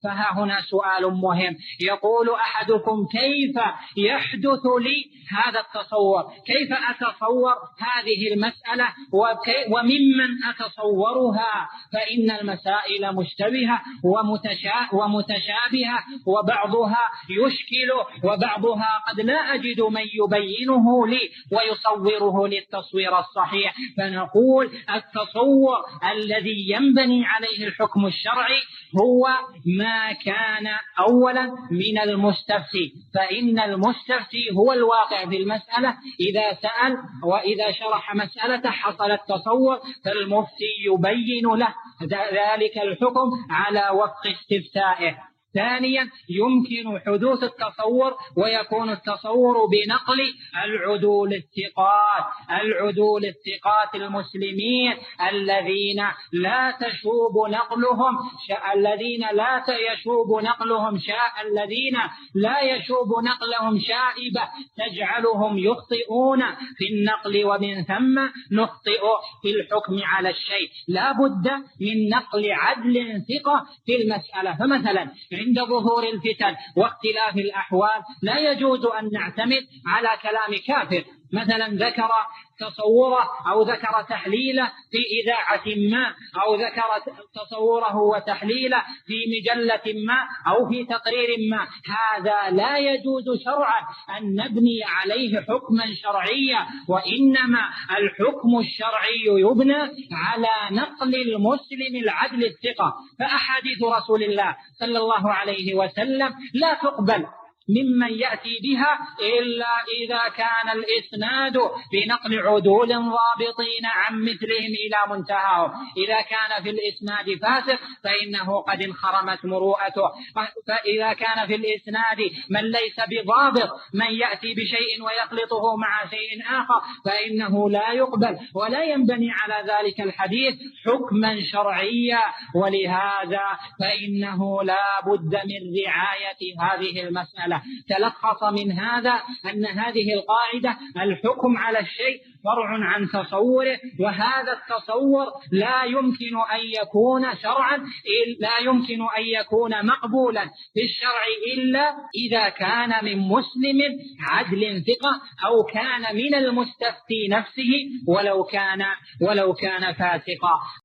فها هنا سؤال مهم، يقول أحدكم: كيف يحدث لي هذا التصور؟ كيف أتصور هذه المسألة وممن أتصورها؟ فإن المسائل مشتبهة ومتشابهة، وبعضها يشكل وبعضها قد لا أجد من يبينه لي ويصوره للتصوير الصحيح. فنقول التصور الذي ينبني عليه الحكم الشرعي هو ما كان أولا من المستفتي، فإن المستفتي هو الواقع في المسألة. إذا سأل وإذا شرح مسألة حصل التصور، فالمفتي يبين له ذلك الحكم على وفق استفتائه. ثانيا، يمكن حدوث التصور ويكون التصور بنقل العدول الثقات المسلمين الذين لا يشوب نقلهم شائبة تجعلهم يخطئون في النقل، ومن ثم نخطئ في الحكم على الشيء. لا بد من نقل عدل ثقة في المسألة. فمثلا عند ظهور الفتن واختلاف الأحوال لا يجوز أن نعتمد على كلام كافر، مثلا ذكر تصوره أو ذكر تحليله في إذاعة ما، أو ذكر تصوره وتحليله في مجلة ما أو في تقرير ما، هذا لا يجوز شرعا أن نبني عليه حكما شرعيا، وإنما الحكم الشرعي يبنى على نقل المسلم العدل الثقة. فأحاديث رسول الله صلى الله عليه وسلم لا تقبل ممن يأتي بها إلا إذا كان الإسناد بنقل عدول ضابطين عن مثلهم إلى منتهاهم. إذا كان في الإسناد فاسق فإنه قد انخرمت مروءته، فإذا كان في الإسناد من ليس بضابط، من يأتي بشيء ويخلطه مع شيء آخر، فإنه لا يقبل ولا ينبني على ذلك الحديث حكما شرعيا. ولهذا فإنه لا بد من رعاية هذه المسألة. تلخص من هذا أن هذه القاعدة: الحكم على الشيء فرع عن تصوره، وهذا التصور لا يمكن أن يكون شرعا، لا يمكن أن يكون مقبولا في الشرع إلا إذا كان من مسلم عدل ثقة، أو كان من المستفتي نفسه ولو كان فاسقا.